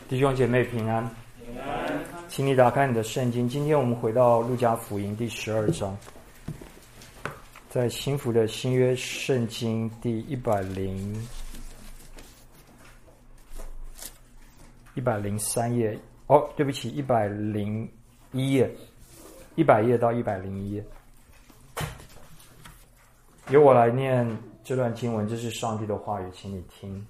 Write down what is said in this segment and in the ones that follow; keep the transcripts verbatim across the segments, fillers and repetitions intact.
弟兄姐妹平安，请你打开你的圣经。今天我们回到路加福音第十二章，在新福的新约圣经第一百零一百零三页。哦，对不起，一百零一页，一百页到一百零一页。由我来念这段经文，这是上帝的话语，请你听。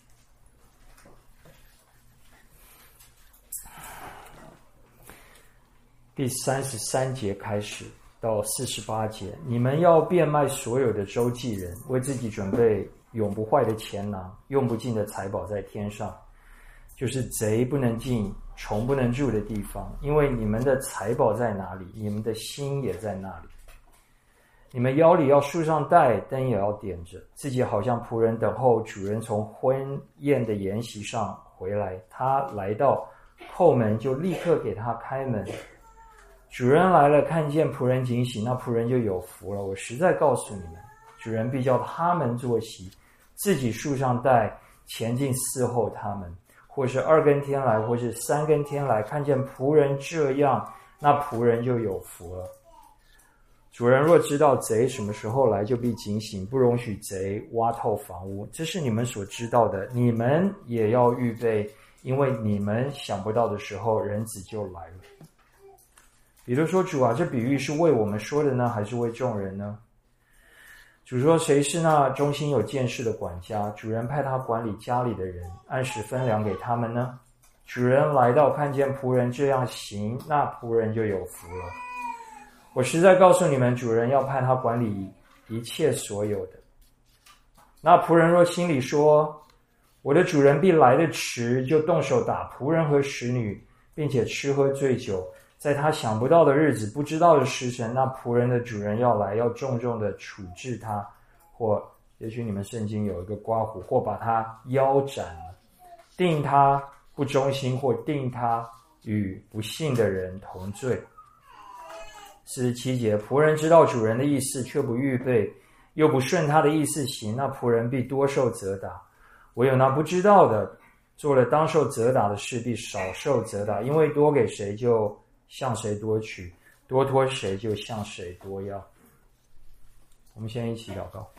第三十三节开始到四十八节，你们要变卖所有的周济人，为自己准备永不坏的钱囊，用不尽的财宝在天上，就是贼不能进，虫不能住的地方。因为你们的财宝在哪里，你们的心也在那里。你们腰里要束上带，灯也要点着，自己好像仆人等候主人从婚宴的筵席上回来，他来到后门，就立刻给他开门。主人来了，看见仆人警醒，那仆人就有福了。我实在告诉你们，主人必叫他们坐席，自己束上带，前进伺候他们。或是二更天来，或是三更天来，看见仆人这样，那仆人就有福了。主人若知道贼什么时候来，就必警醒，不容许贼挖透房屋。这是你们所知道的，你们也要预备，因为你们想不到的时候，人子就来了。彼得说，主啊，这比喻是为我们说的呢，还是为众人呢？主说，谁是那忠心有见识的管家？主人派他管理家里的人，按时分粮给他们呢。主人来到，看见仆人这样行，那仆人就有福了。我实在告诉你们，主人要派他管理一切所有的。那仆人若心里说，我的主人必来得迟，就动手打仆人和使女，并且吃喝醉酒，在他想不到的日子，不知道的时辰，那仆人的主人要来，要重重的处置他，或也许你们圣经有一个括弧，或把他腰斩了，定他不忠心，或定他与不信的人同罪。四十七节，仆人知道主人的意思，却不预备，又不顺他的意思行，那仆人必多受责打。唯有那不知道的，做了当受责打的事，必少受责打，因为多给谁，就向谁多取，多托谁，就向谁多要。我们先一起祷告。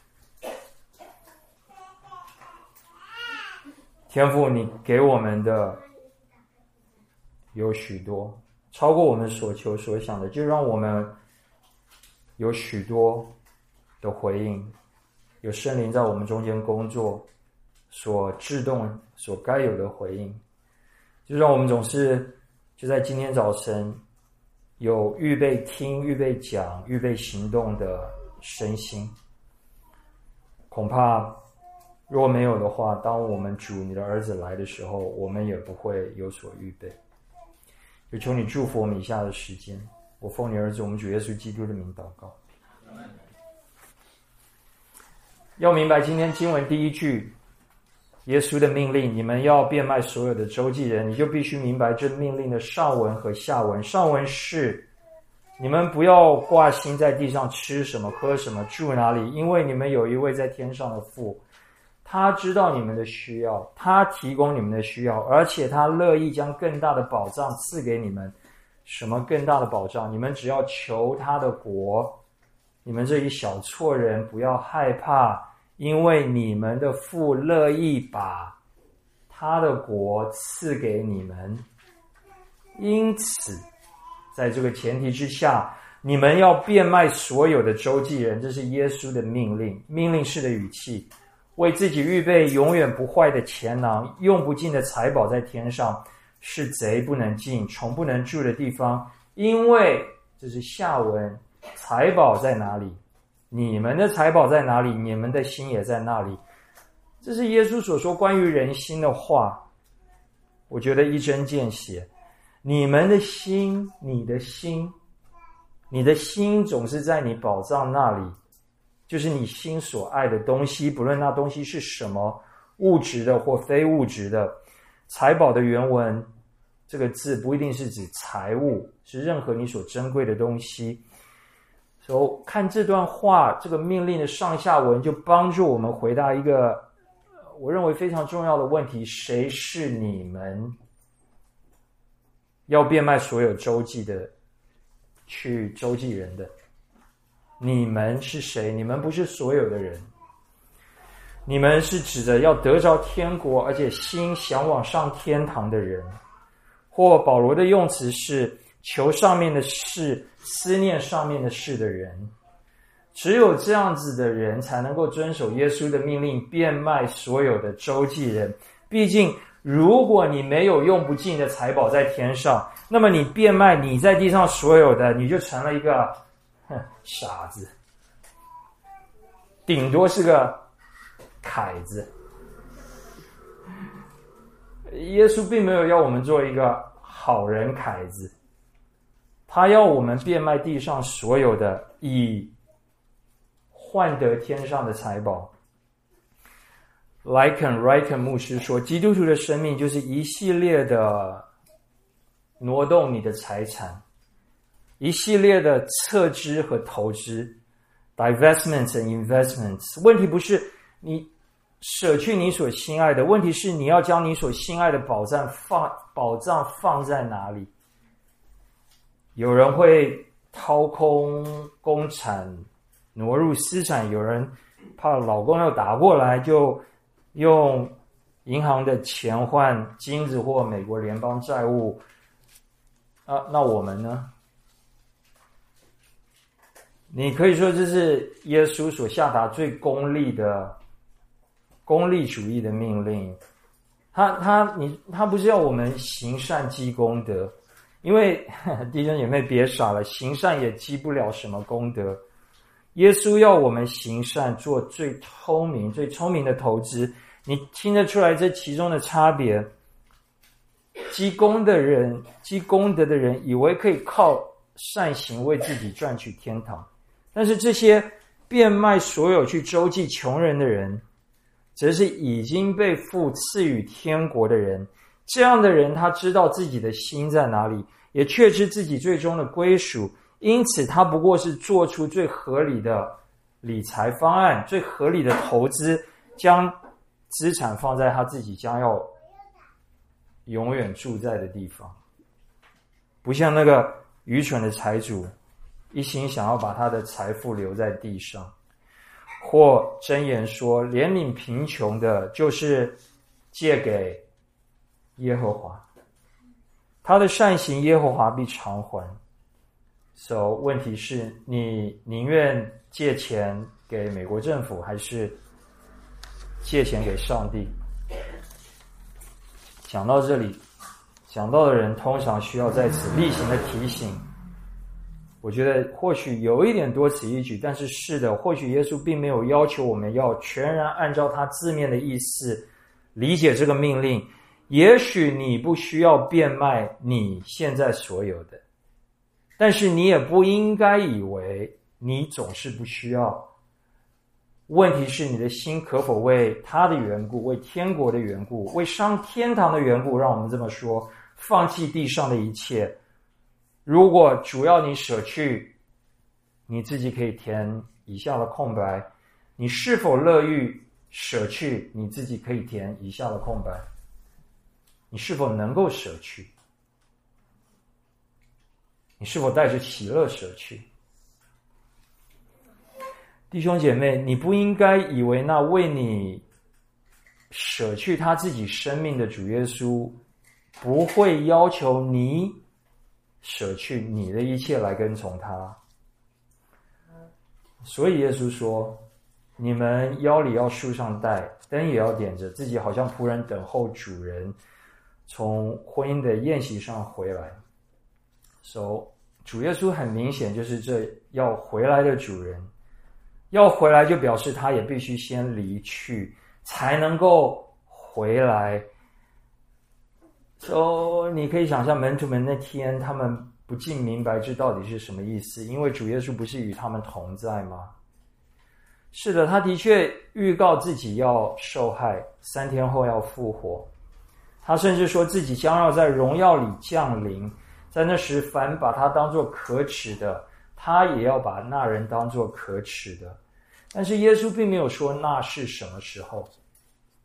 天父，你给我们的有许多，超过我们所求所想的，就让我们有许多的回应，有圣灵在我们中间工作所制动所该有的回应，就让我们总是就在今天早晨有预备听、预备讲、预备行动的身心。恐怕若没有的话，当我们主你的儿子来的时候，我们也不会有所预备。就求你祝福我们以下的时间，我奉你儿子我们主耶稣基督的名祷告。要明白今天经文第一句耶稣的命令，你们要变卖所有的周济人，你就必须明白这命令的上文和下文。上文是你们不要挂心在地上吃什么喝什么住哪里，因为你们有一位在天上的父，他知道你们的需要，他提供你们的需要，而且他乐意将更大的保障赐给你们。什么更大的保障？你们只要求他的国。你们这一小撮人不要害怕，因为你们的父乐意把他的国赐给你们。因此在这个前提之下，你们要变卖所有的周济人，这是耶稣的命令，命令式的语气，为自己预备永远不坏的钱囊，用不尽的财宝在天上，是贼不能进，虫不能住的地方。因为这是下文，财宝在哪里，你们的财宝在哪里，你们的心也在那里。这是耶稣所说关于人心的话，我觉得一针见血。你们的心，你的心，你的心总是在你宝藏那里，就是你心所爱的东西，不论那东西是什么，物质的或非物质的。财宝的原文这个字不一定是指财物，是任何你所珍贵的东西。所以看这段话，这个命令的上下文就帮助我们回答一个我认为非常重要的问题，谁是你们要变卖所有周济的去周济人的？你们是谁？你们不是所有的人，你们是指着要得着天国而且心想往上天堂的人，或保罗的用词是求上面的事，思念上面的事的人。只有这样子的人才能够遵守耶稣的命令，变卖所有的周济人。毕竟如果你没有用不尽的财宝在天上，那么你变卖你在地上所有的，你就成了一个哼傻子，顶多是个凯子。耶稣并没有要我们做一个好人凯子，他要我们变卖地上所有的，以换得天上的财宝。莱肯 Ryken 牧师说，基督徒的生命就是一系列的挪动你的财产，一系列的撤资和投资 divestments and investments。 问题不是你舍去你所心爱的，问题是你要将你所心爱的宝藏放宝藏放在哪里。有人会掏空公产挪入私产，有人怕老公要打过来就用银行的钱换金子或美国联邦债务。啊，那我们呢？你可以说这是耶稣所下达最功利的功利主义的命令。他他你他不是要我们行善积功德，因为弟兄姐妹别傻了，行善也积不了什么功德。耶稣要我们行善，做最聪明最聪明的投资。你听得出来这其中的差别？积功的人积功德的人以为可以靠善行为自己赚取天堂，但是这些变卖所有去周济穷人的人，则是已经被父赐予天国的人。这样的人他知道自己的心在哪里，也确知自己最终的归属，因此他不过是做出最合理的理财方案，最合理的投资，将资产放在他自己将要永远住在的地方。不像那个愚蠢的财主，一心想要把他的财富留在地上。或箴言说，怜悯贫穷的就是借给耶和华，他的善行耶和华必偿还。So 问题是，你宁愿借钱给美国政府，还是借钱给上帝？讲到这里，讲到的人通常需要在此例行的提醒。我觉得或许有一点多此一举，但是是的，或许耶稣并没有要求我们要全然按照他字面的意思理解这个命令。也许你不需要变卖你现在所有的，但是你也不应该以为你总是不需要。问题是你的心可否为他的缘故，为天国的缘故，为上天堂的缘故，让我们这么说，放弃地上的一切。如果主要你舍去，你自己可以填以下的空白。你是否乐于舍去，你自己可以填以下的空白。你是否能够舍去？你是否带着喜乐舍去？弟兄姐妹，你不应该以为那为你舍去他自己生命的主耶稣不会要求你舍去你的一切来跟从他。所以耶稣说，你们腰里要束上带，灯也要点着，自己好像仆人等候主人从婚姻的宴席上回来。So 主耶稣很明显就是这要回来的主人，要回来就表示他也必须先离去才能够回来。So 你可以想象门徒们那天他们不尽明白这到底是什么意思，因为主耶稣不是与他们同在吗？是的，他的确预告自己要受害，三天后要复活。他甚至说自己将要在荣耀里降临，在那时凡把他当作可耻的，他也要把那人当作可耻的。但是耶稣并没有说那是什么时候，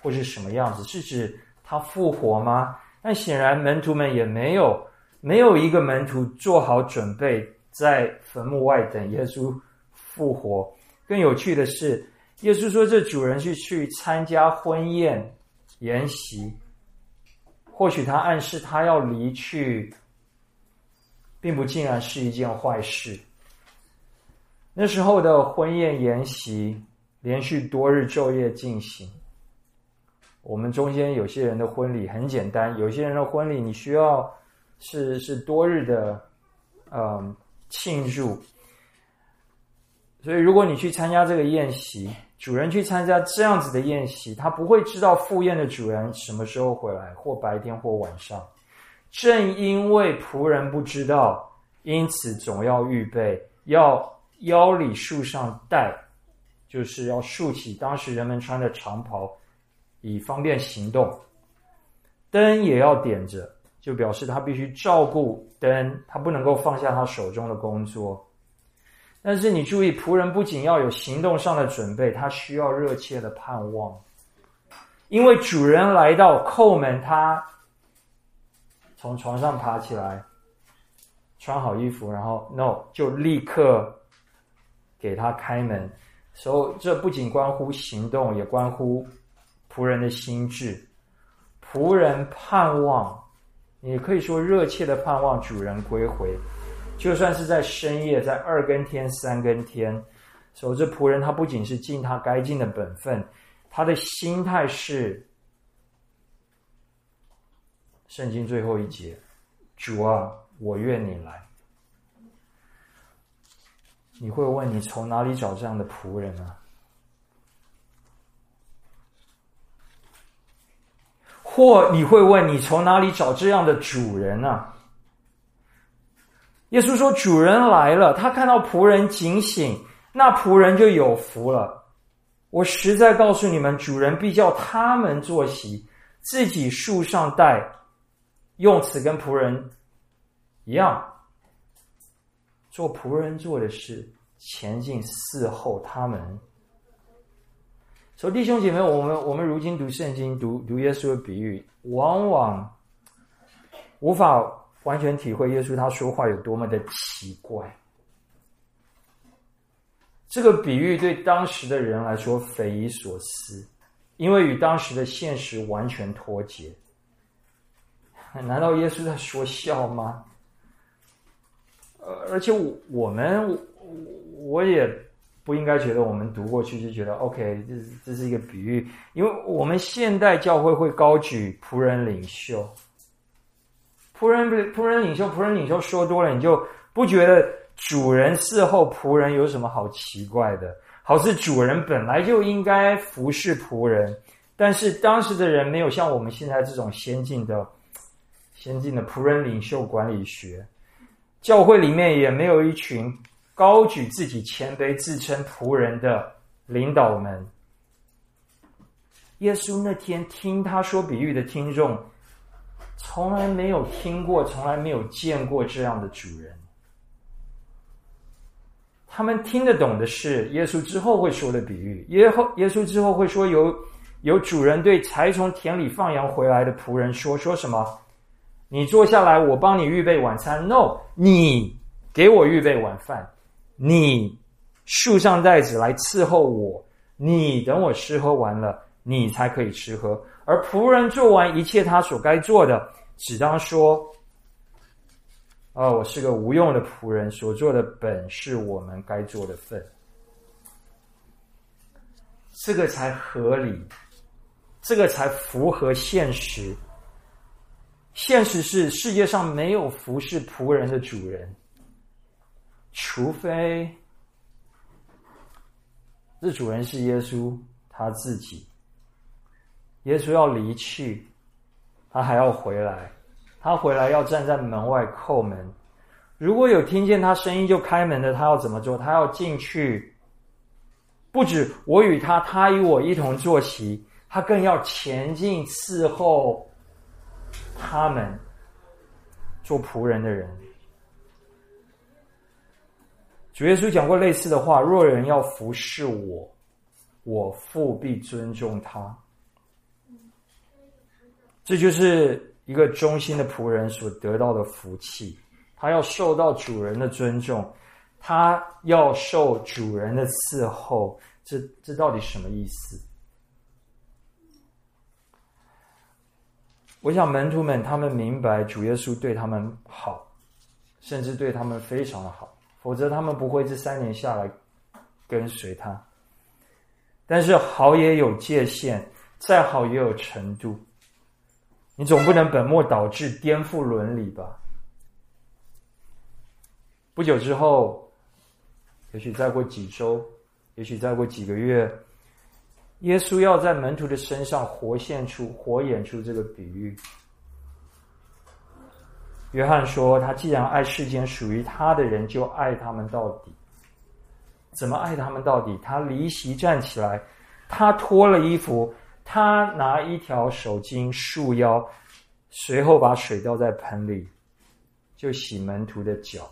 或是什么样子？是指他复活吗？但显然门徒们也没有没有一个门徒做好准备在坟墓外等耶稣复活。更有趣的是，耶稣说这主人是去参加婚宴筵席，或许他暗示他要离去，并不尽然是一件坏事。那时候的婚宴筵席连续多日昼夜进行。我们中间有些人的婚礼很简单，有些人的婚礼你需要是是多日的嗯庆祝。所以如果你去参加这个宴席，主人去参加这样子的宴席，他不会知道赴宴的主人什么时候回来，或白天或晚上。正因为仆人不知道，因此总要预备，要腰里束上带，就是要束起当时人们穿的长袍，以方便行动。灯也要点着，就表示他必须照顾灯，他不能够放下他手中的工作。但是你注意，仆人不仅要有行动上的准备，他需要热切的盼望。因为主人来到叩门，他从床上爬起来，穿好衣服，然后 no 就立刻给他开门。所以这不仅关乎行动，也关乎仆人的心智。仆人盼望，也可以说热切的盼望主人归回，就算是在深夜，在二更天、三更天。所以这仆人他不仅是尽他该尽的本分，他的心态是圣经最后一节，主啊，我愿你来。你会问，你从哪里找这样的仆人啊？或你会问，你从哪里找这样的主人啊？耶稣说，主人来了，他看到仆人警醒，那仆人就有福了。我实在告诉你们，主人必叫他们坐席，自己束上带。用词跟仆人一样，做仆人做的事，前进伺候他们。所以弟兄姐妹，我们我们如今读圣经，读读耶稣的比喻，往往无法完全体会耶稣他说话有多么的奇怪。这个比喻对当时的人来说匪夷所思，因为与当时的现实完全脱节。难道耶稣在说笑吗？而且我我们我也不应该觉得我们读过去就觉得 OK， 这是这是一个比喻，因为我们现代教会会高举仆人领袖，仆人仆人领袖仆人领袖说多了，你就不觉得主人伺候仆人有什么好奇怪的？好似主人本来就应该服侍仆人，但是当时的人没有像我们现在这种先进的先进的仆人领袖管理学，教会里面也没有一群高举自己谦卑自称仆人的领导们。耶稣那天听他说比喻的听众从来没有听过，从来没有见过这样的主人。他们听得懂的是耶稣之后会说的比喻，耶稣之后会说有有主人对才从田里放羊回来的仆人说说什么？你坐下来，我帮你预备晚餐。 No， 你给我预备晚饭，你束上带子来伺候我，你等我吃喝完了，你才可以吃喝。而仆人做完一切他所该做的，只当说哦，我是个无用的仆人，所做的本是我们该做的份。这个才合理，这个才符合现实。现实是世界上没有服侍仆人的主人，除非这主人是耶稣他自己。耶稣要离去，他还要回来，他回来要站在门外叩门。如果有听见他声音就开门的，他要怎么做？他要进去，不止我与他，他与我一同坐席，他更要前进伺候他们，做仆人的人。主耶稣讲过类似的话，若有人要服侍我，我父必尊重他。 这就是一个忠心的仆人所得到的福气。他要受到主人的尊重，他要受主人的伺候，这这到底什么意思？我想门徒们他们明白主耶稣对他们好，甚至对他们非常的好，否则他们不会这三年下来跟随他。但是好也有界限，再好也有程度，你总不能本末倒置，颠覆伦理吧。不久之后，也许再过几周，也许再过几个月，耶稣要在门徒的身上活现出、活演出这个比喻。约翰说，他既然爱世间属于他的人，就爱他们到底。怎么爱他们到底？他离席站起来，他脱了衣服，他拿一条手巾束腰，随后把水倒在盆里，就洗门徒的脚。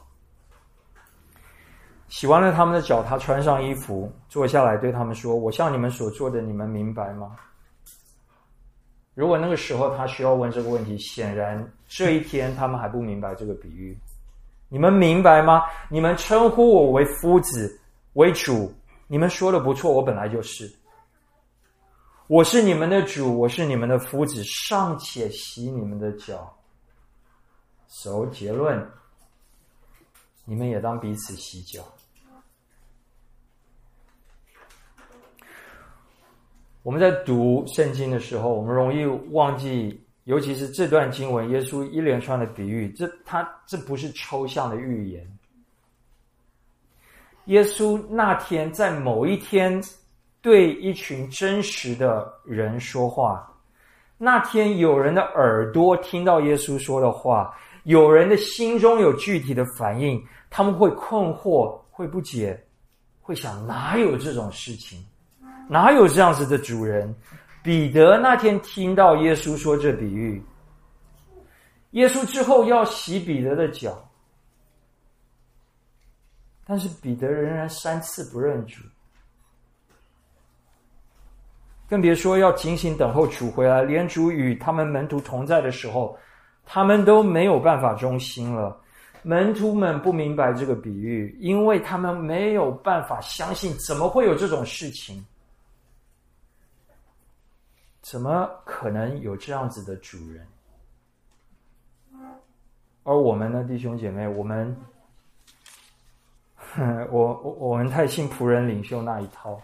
洗完了他们的脚，他穿上衣服，坐下来对他们说，我向你们所做的，你们明白吗？如果那个时候他需要问这个问题，显然这一天他们还不明白这个比喻。你们明白吗？你们称呼我为夫子，为主，你们说的不错，我本来就是。我是你们的主，我是你们的夫子，尚且洗你们的脚。So， 结论，你们也当彼此洗脚。我们在读圣经的时候，我们容易忘记，尤其是这段经文，耶稣一连串的比喻，这他这不是抽象的预言。耶稣那天在某一天对一群真实的人说话，那天有人的耳朵听到耶稣说的话，有人的心中有具体的反应，他们会困惑，会不解，会想哪有这种事情，哪有这样子的主人？彼得那天听到耶稣说这比喻，耶稣之后要洗彼得的脚，但是彼得仍然三次不认主，更别说要警醒等候主回来，连主与他们门徒同在的时候，他们都没有办法忠心了。门徒们不明白这个比喻，因为他们没有办法相信，怎么会有这种事情？怎么可能有这样子的主人？而我们呢，弟兄姐妹，我们我我们太信仆人领袖那一套，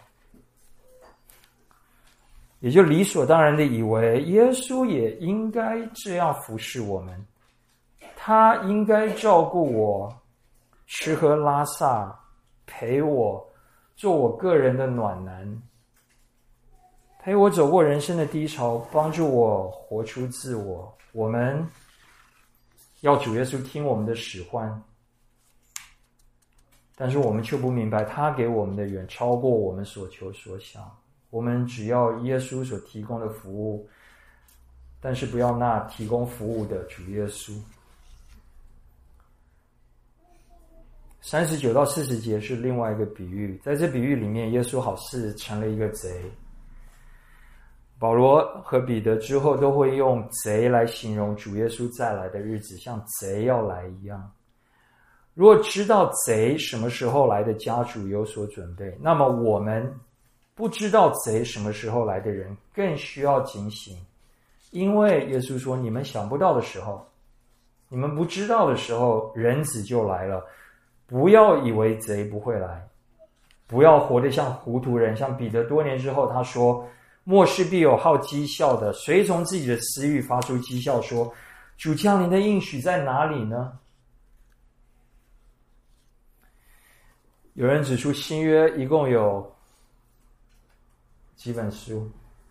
也就理所当然的以为耶稣也应该这样服侍我们，他应该照顾我，吃喝拉撒，陪我，做我个人的暖男，陪我走过人生的低潮，帮助我活出自我。我们要主耶稣听我们的使唤，但是我们却不明白，他给我们的远超过我们所求所想。我们只要耶稣所提供的服务，但是不要那提供服务的主耶稣。三十九到四十节是另外一个比喻，在这比喻里面，耶稣好似成了一个贼。保罗和彼得之后都会用贼来形容主耶稣再来的日子，像贼要来一样。如果知道贼什么时候来的家主有所准备，那么我们不知道贼什么时候来的人更需要警醒。因为耶稣说，你们想不到的时候，你们不知道的时候，人子就来了。不要以为贼不会来，不要活得像糊涂人。像彼得多年之后他说，末世必有好讥笑的，随从自己的私欲发出讥笑说，主降临的应许在哪里呢？有人指出新约一共有几本书？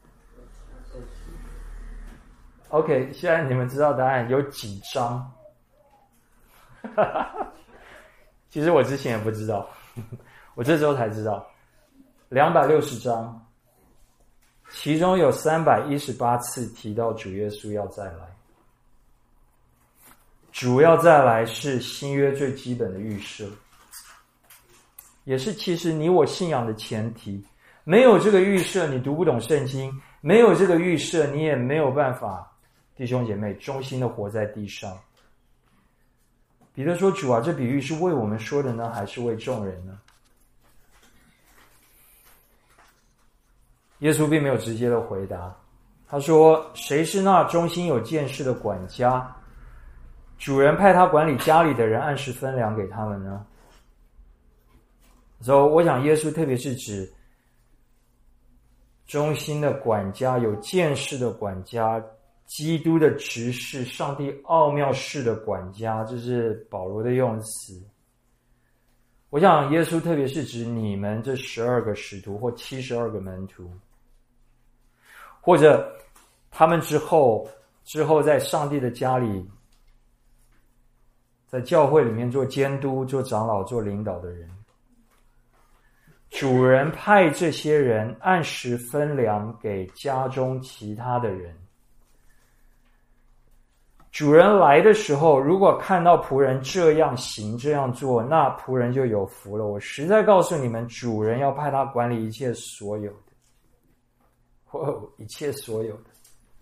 OK， 现在你们知道答案有几章？其实我之前也不知道，我这周才知道，两百六十章，其中有三百一十八次提到主耶稣要再来。主要再来是新约最基本的预设，也是其实你我信仰的前提。没有这个预设，你读不懂圣经；没有这个预设，你也没有办法弟兄姐妹，忠心的活在地上。彼得说，主啊，这比喻是为我们说的呢，还是为众人呢？耶稣并没有直接的回答，他说，谁是那忠心有见识的管家？主人派他管理家里的人，按时分粮给他们呢？所以我想耶稣特别是指忠心的管家，有见识的管家，基督的执事，上帝奥妙式的管家，这是保罗的用词。我想耶稣特别是指你们这十二个使徒或七十二个门徒，或者他们之后之后在上帝的家里，在教会里面做监督、做长老、做领导的人。主人派这些人按时分粮给家中其他的人。主人来的时候，如果看到仆人这样行这样做，那仆人就有福了。我实在告诉你们，主人要派他管理一切所有的，哦，一切所有的。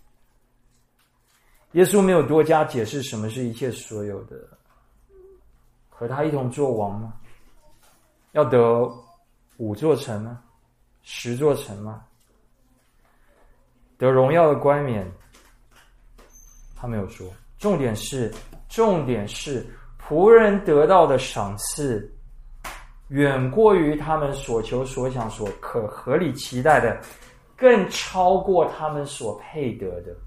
耶稣没有多加解释什么是一切所有的，和他一同做王吗？要得五座城吗？十座城吗？得荣耀的冠冕？他没有说。重点是，重点是仆人得到的赏赐远过于他们所求所想所可合理期待的，更超过他们所配得的。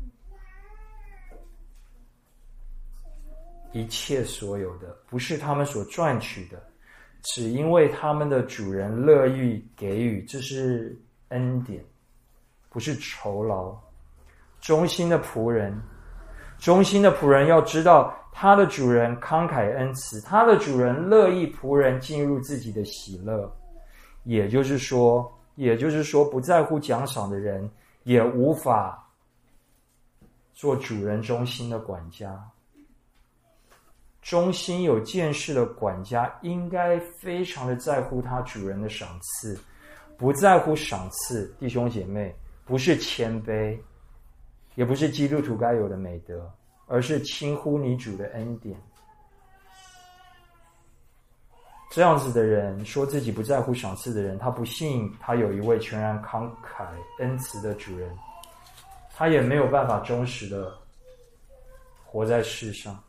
一切所有的，不是他们所赚取的，只因为他们的主人乐意给予，这是恩典，不是酬劳。忠心的仆人，忠心的仆人要知道，他的主人慷慨恩慈，他的主人乐意仆人进入自己的喜乐。也就是说，也就是说，不在乎奖赏的人，也无法做主人忠心的管家。忠心有见识的管家应该非常的在乎他主人的赏赐，不在乎赏赐，弟兄姐妹，不是谦卑，也不是基督徒该有的美德，而是轻忽你主的恩典。这样子的人，说自己不在乎赏赐的人，他不信他有一位全然慷慨恩慈的主人，他也没有办法忠实的活在世上。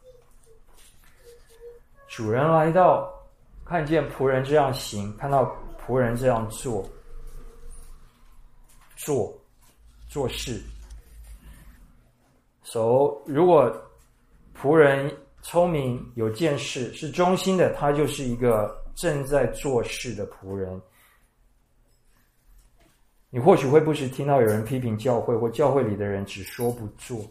主人来到，看见仆人这样行，看到仆人这样做，做做事。So, 如果仆人聪明有见识，是忠心的，他就是一个正在做事的仆人。你或许会不时听到有人批评教会，或教会里的人只说不做。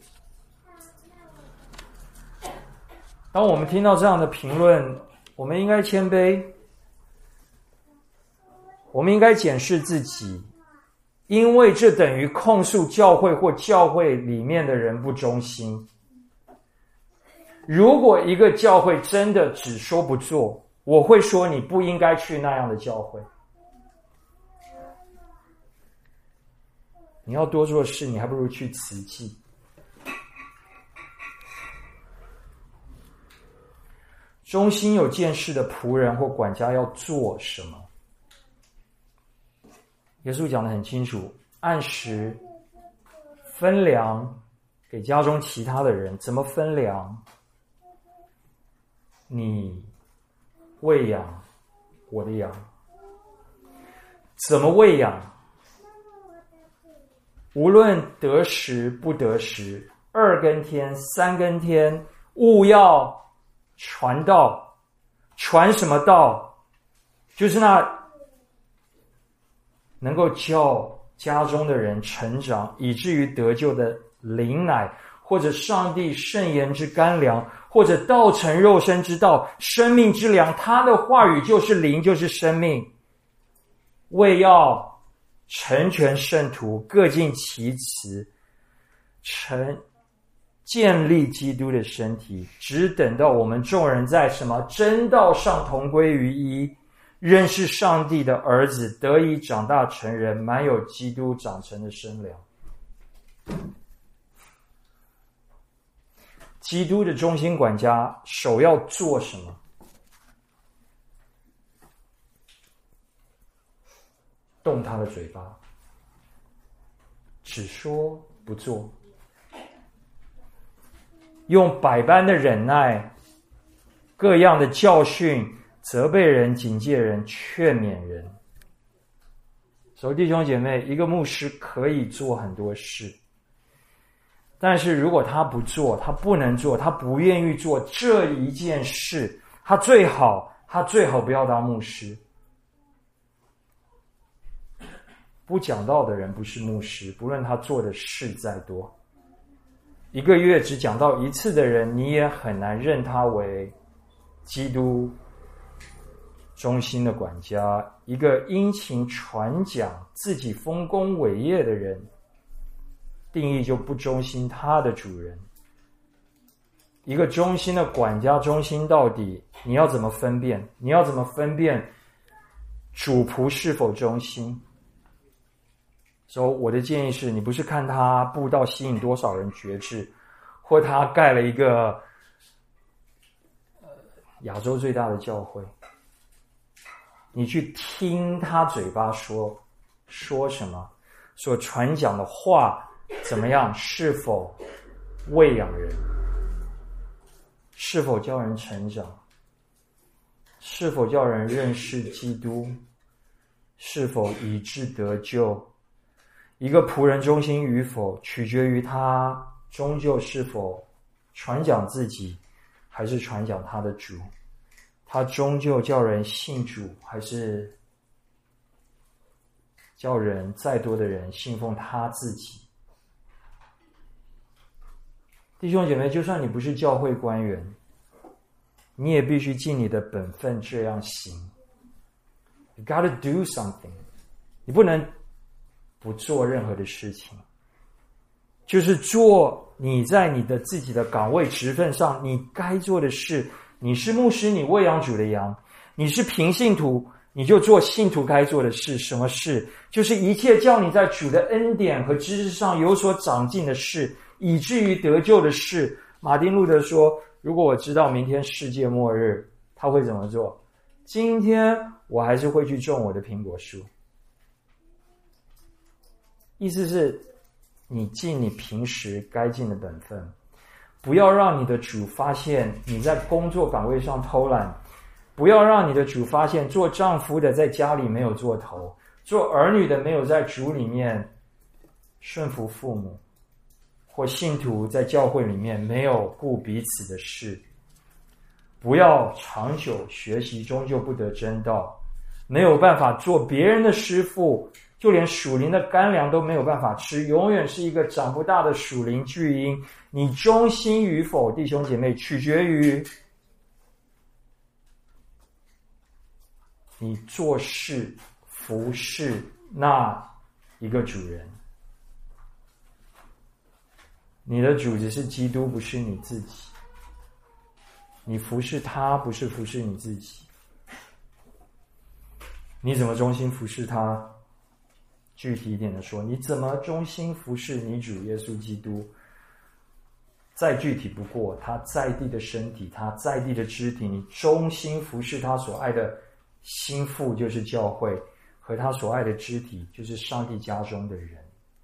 当我们听到这样的评论，我们应该谦卑，我们应该检视自己，因为这等于控诉教会或教会里面的人不忠心。如果一个教会真的只说不做，我会说你不应该去那样的教会。你要多做事，你还不如去慈济。忠心有见识的仆人或管家要做什么？耶稣讲得很清楚，按时分粮给家中其他的人。怎么分粮？你喂养我的羊。怎么喂养？无论得时不得时，二更天三更天，务要传道。传什么道？就是那能够叫家中的人成长，以至于得救的灵奶，或者上帝圣言之干粮，或者道成肉身之道，生命之粮。他的话语就是灵，就是生命。为要成全圣徒，各尽其职，成建立基督的身体，只等到我们众人在什么真道上同归于一，认识上帝的儿子，得以长大成人，满有基督长成的身量。 基督的中心管家首要做什么？动他的嘴巴，只说不做，用百般的忍耐，各样的教训，责备人、警戒人、劝勉人。所以弟兄姐妹，一个牧师可以做很多事，但是如果他不做，他不能做，他不愿意做这一件事，他最好他最好不要当牧师。不讲道的人不是牧师，不论他做的事再多，一个月只讲道一次的人，你也很难认他为基督中心的管家。一个殷勤传讲自己丰功伟业的人，定义就不忠心他的主人。一个忠心的管家忠心到底，你要怎么分辨？你要怎么分辨主仆是否忠心？所以我的建议是，你不是看他布道吸引多少人觉志，或他盖了一个呃亚洲最大的教会，你去听他嘴巴说说什么，所传讲的话怎么样，是否喂养人，是否叫人成长，是否叫人认识基督，是否以致得救。一个仆人忠心与否，取决于他终究是否传讲自己，还是传讲他的主。他终究叫人信主，还是叫人再多的人信奉他自己。弟兄姐妹，就算你不是教会官员，你也必须尽你的本分这样行。You gotta do something， 你不能不做任何的事情，就是做你在你的自己的岗位职分上你该做的事。你是牧师，你喂养主的羊；你是平信徒，你就做信徒该做的事。什么事？就是一切叫你在主的恩典和知识上有所长进的事，以至于得救的事。马丁路德说，如果我知道明天世界末日，他会怎么做？今天我还是会去种我的苹果树。意思是，你尽你平时该尽的本分，不要让你的主发现你在工作岗位上偷懒，不要让你的主发现做丈夫的在家里没有做头，做儿女的没有在主里面顺服父母，或信徒在教会里面没有顾彼此的事。不要长久学习，终究不得真道，没有办法做别人的师傅，就连属灵的干粮都没有办法吃，永远是一个长不大的属灵巨婴。你忠心与否，弟兄姐妹，取决于你做事服侍那一个主人。你的主只是基督，不是你自己。你服侍他，不是服侍你自己。你怎么忠心服侍他？具体一点的说，你怎么忠心服侍你主耶稣基督？再具体不过，他在地的身体，他在地的肢体，你忠心服侍他所爱的心腹，就是教会，和他所爱的肢体，就是上帝家中的人。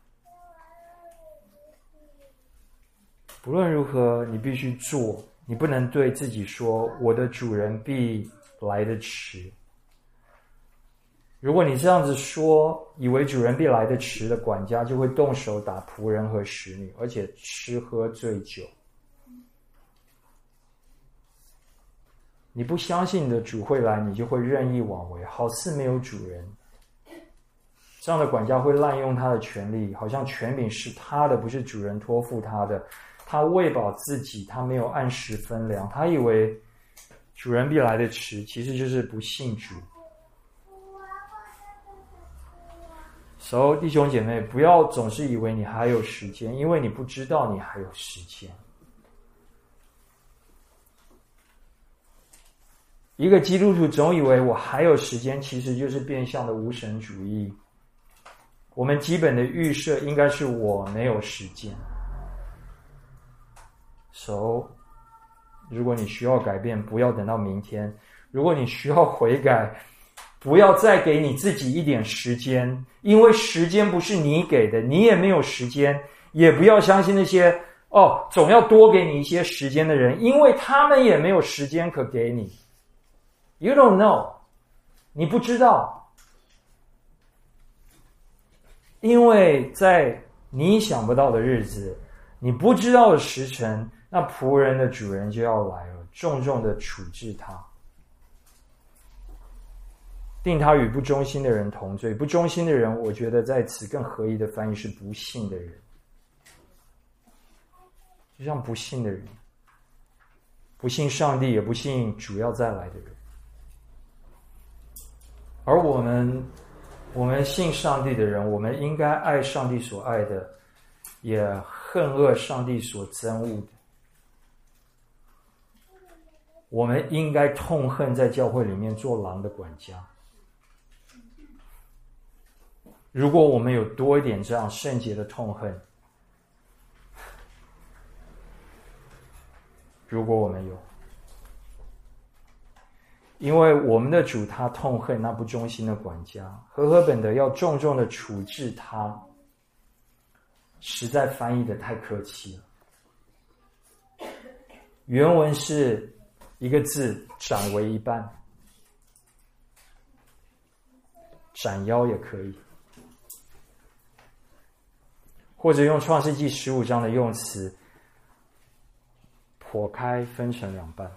不论如何，你必须做，你不能对自己说，我的主人必来得迟。如果你这样子说，以为主人必来得迟的管家就会动手打仆人和使女，而且吃喝醉酒。你不相信你的主会来，你就会任意妄为，好似没有主人。这样的管家会滥用他的权利，好像权柄是他的，不是主人托付他的。他喂饱自己，他没有按时分粮，他以为主人必来得迟，其实就是不信主。所以弟兄姐妹，不要总是以为你还有时间，因为你不知道你还有时间。一个基督徒总以为我还有时间，其实就是变相的无神主义。我们基本的预设应该是我没有时间。So 如果你需要改变，不要等到明天；如果你需要悔改，不要再给你自己一点时间，因为时间不是你给的，你也没有时间。也不要相信那些哦，总要多给你一些时间的人，因为他们也没有时间可给你。You don't know， 你不知道，因为在你想不到的日子，你不知道的时辰，那仆人的主人就要来了，重重的处置他，定他与不忠心的人同罪。不忠心的人，我觉得在此更合宜的翻译是不信的人，就像不信的人，不信上帝，也不信主要再来的人。而我们我们信上帝的人，我们应该爱上帝所爱的，也恨恶上帝所憎恶的。我们应该痛恨在教会里面做狼的管家。如果我们有多一点这样圣洁的痛恨，如果我们有，因为我们的主他痛恨那不忠心的管家，和合本的要重重的处置他，实在翻译的太客气了。原文是一个字，斩为一半，斩腰也可以，或者用创世纪十五章的用词，剖开分成两半。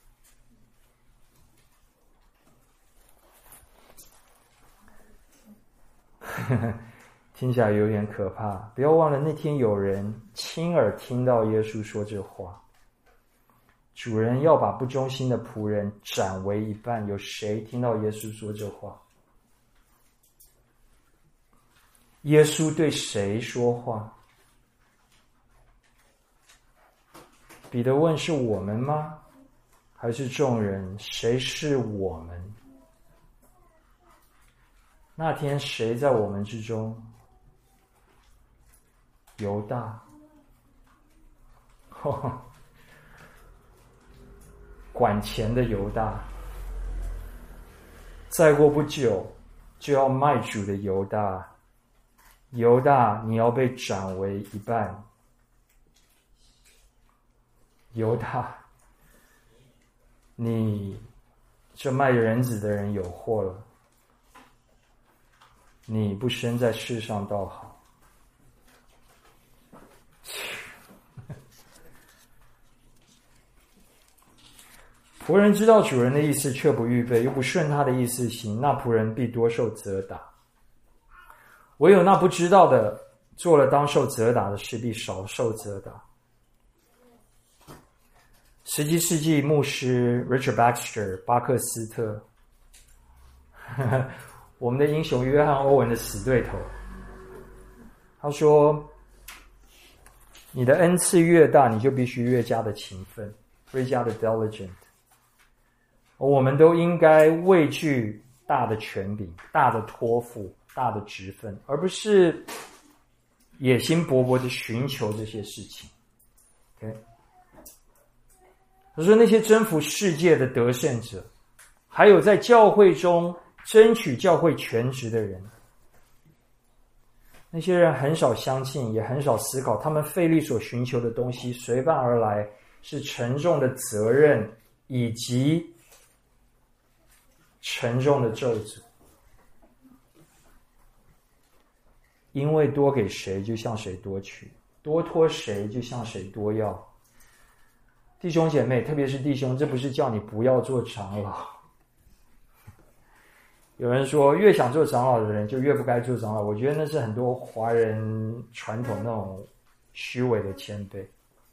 听起来有点可怕。不要忘了那天有人亲耳听到耶稣说这话，主人要把不忠心的仆人斩为一半。有谁听到耶稣说这话？耶稣对谁说话？彼得问：是我们吗？还是众人？谁是我们？那天谁在我们之中？犹大。哦，管钱的犹大。再过不久就要卖主的犹大。犹大，你要被斩为一半。犹大，你这卖人子的人有祸了。你不生在世上倒好。仆人知道主人的意思，却不预备，又不顺他的意思行，那仆人必多受责打。唯有那不知道的，做了当受责打的事，必少受责打。十七世纪牧师 Richard Baxter 巴克斯特，我们的英雄约翰欧文的死对头，他说：你的恩赐越大，你就必须越加的勤奋，越加的 diligent。我们都应该畏惧大的权柄、大的托付、大的职分，而不是野心勃勃的寻求这些事情。Okay？ 他说那些征服世界的得胜者，还有在教会中争取教会全职的人，那些人很少相信，也很少思考，他们费力所寻求的东西随伴而来是沉重的责任以及沉重的咒诅。因为多给谁就向谁多取，多托谁就向谁多要。弟兄姐妹，特别是弟兄，这不是叫你不要做长老。有人说越想做长老的人就越不该做长老，我觉得那是很多华人传统那种虚伪的谦卑，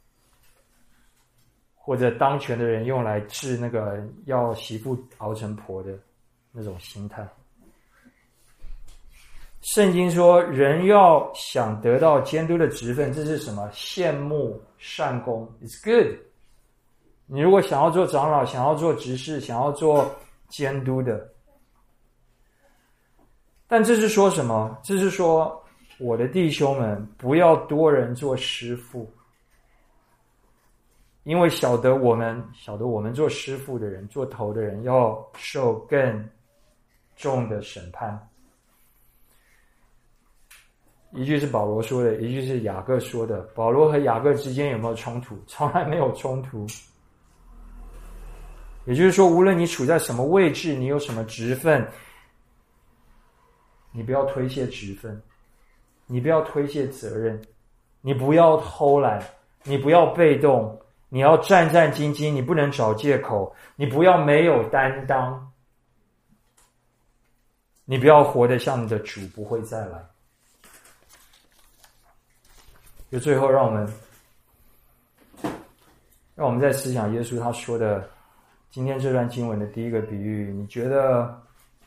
或者当权的人用来治那个要媳妇熬成婆的那种心态。圣经说人要想得到监督的职分，这是什么？羡慕善功 It's good。 你如果想要做长老，想要做执事，想要做监督的，但这是说什么？这是说我的弟兄们不要多人做师傅， 因为晓得我们晓得我们做师傅的人，做头的人要受更重的审判。一句是保罗说的，一句是雅各说的。保罗和雅各之间有没有冲突？从来没有冲突。也就是说，无论你处在什么位置，你有什么职分，你不要推卸职分，你不要推卸责任，你不要偷懒，你不要被动，你要战战兢兢，你不能找借口，你不要没有担当，你不要活得像你的主不会再来。就最后让我们让我们在思想耶稣他说的今天这段经文的第一个比喻，你觉得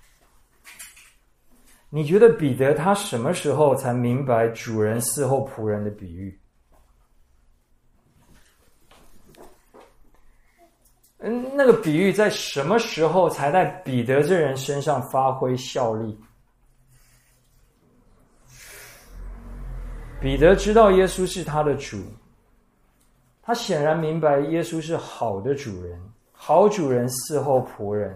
你觉得彼得他什么时候才明白主人伺候仆人的比喻？嗯，那个比喻在什么时候才在彼得这人身上发挥效力？彼得知道耶稣是他的主，他显然明白耶稣是好的主人，好主人伺候仆人。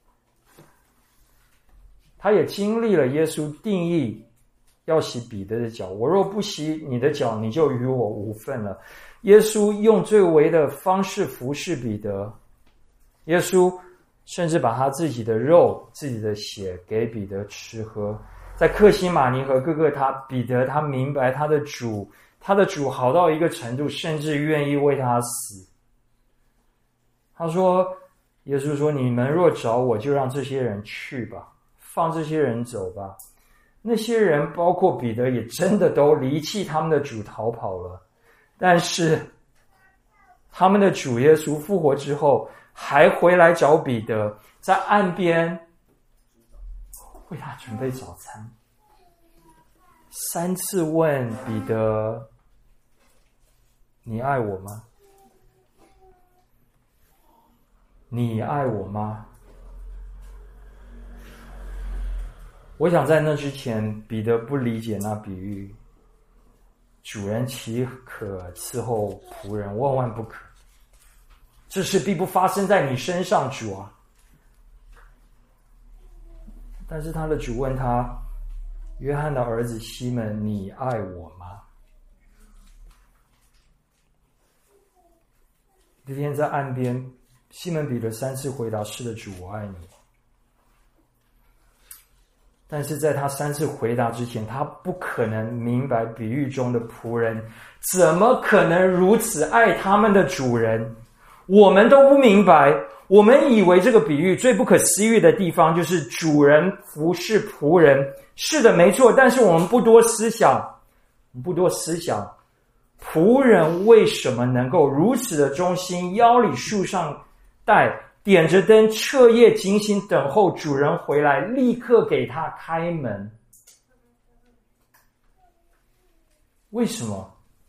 他也经历了耶稣定义要洗彼得的脚，我若不洗你的脚，你就与我无份了。耶稣用最为的方式服侍彼得，耶稣甚至把他自己的肉、自己的血给彼得吃喝。在客西马尼和各个他彼得他明白他的主，他的主好到一个程度，甚至愿意为他死。他说，耶稣说，你们若找我，就让这些人去吧，放这些人走吧。那些人包括彼得也真的都离弃他们的主逃跑了，但是他们的主耶稣复活之后还回来找彼得，在岸边为他准备早餐，三次问彼得，你爱我吗？你爱我吗？我想在那之前，彼得不理解那比喻，主人岂可伺候仆人？万万不可，这事必不发生在你身上，主啊。但是他的主问他，约翰的儿子西门，你爱我吗？那天在岸边，西门彼得三次回答，是的，主，我爱你。但是在他三次回答之前，他不可能明白比喻中的仆人怎么可能如此爱他们的主人。我们都不明白，我们以为这个比喻最不可思议的地方就是主人服侍仆人，是的，没错，但是我们不多思想，我们不多思想，仆人为什么能够如此的忠心，腰里束上带，点着灯，彻夜警醒等候主人回来，立刻给他开门？为什么？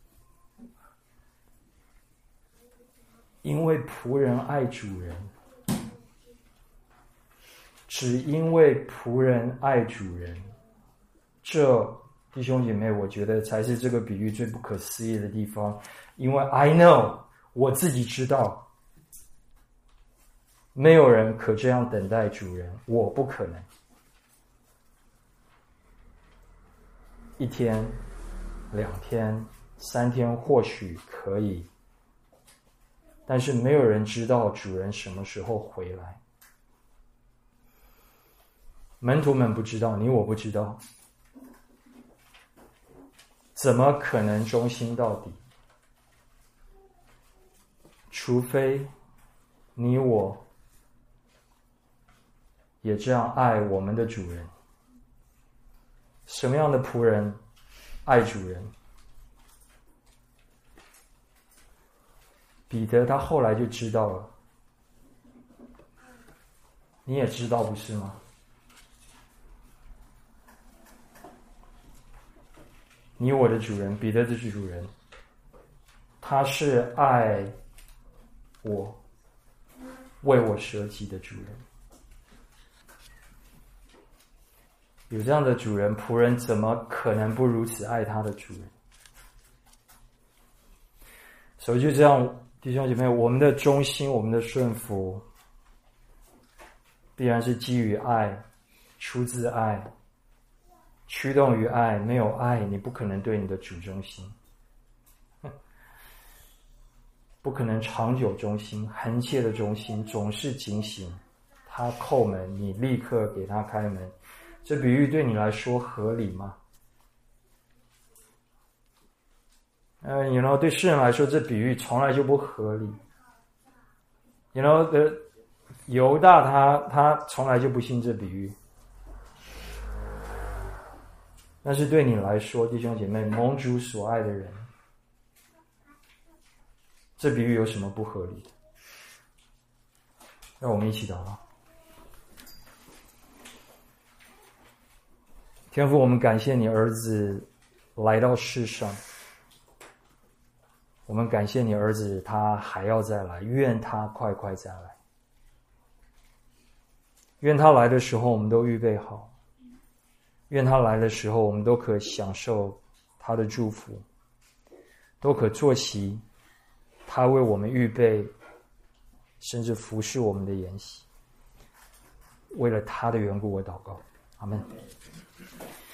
因为仆人爱主人，只因为仆人爱主人，这弟兄姐妹，我觉得才是这个比喻最不可思议的地方。因为 I know， 我自己知道，没有人可这样等待主人，我不可能。一天、两天、三天或许可以，但是没有人知道主人什么时候回来。门徒们不知道，你我不知道，怎么可能忠心到底？除非你我也这样爱我们的主人。什么样的仆人爱主人？彼得他后来就知道了，你也知道不是吗？你我的主人，彼得的主人，他是爱我、为我舍己的主人。有这样的主人，仆人怎么可能不如此爱他的主人？所以就这样，弟弟兄姐妹，我们的忠心，我们的顺服，必然是基于爱，出自爱，驱动于爱。没有爱，你不可能对你的主忠心，不可能长久忠心，恒切的忠心，总是警醒。他叩门，你立刻给他开门。这比喻对你来说合理吗？呃 you know 对世人来说，这比喻从来就不合理。you know 的犹大他他从来就不信这比喻。但是对你来说，弟兄姐妹，蒙主所爱的人，这比喻有什么不合理的？让我们一起祷告。天父，我们感谢你儿子来到世上，我们感谢你儿子他还要再来，愿他快快再来，愿他来的时候我们都预备好，愿他来的时候我们都可享受他的祝福，都可坐席他为我们预备甚至服侍我们的筵席。为了他的缘故，我祷告，阿们。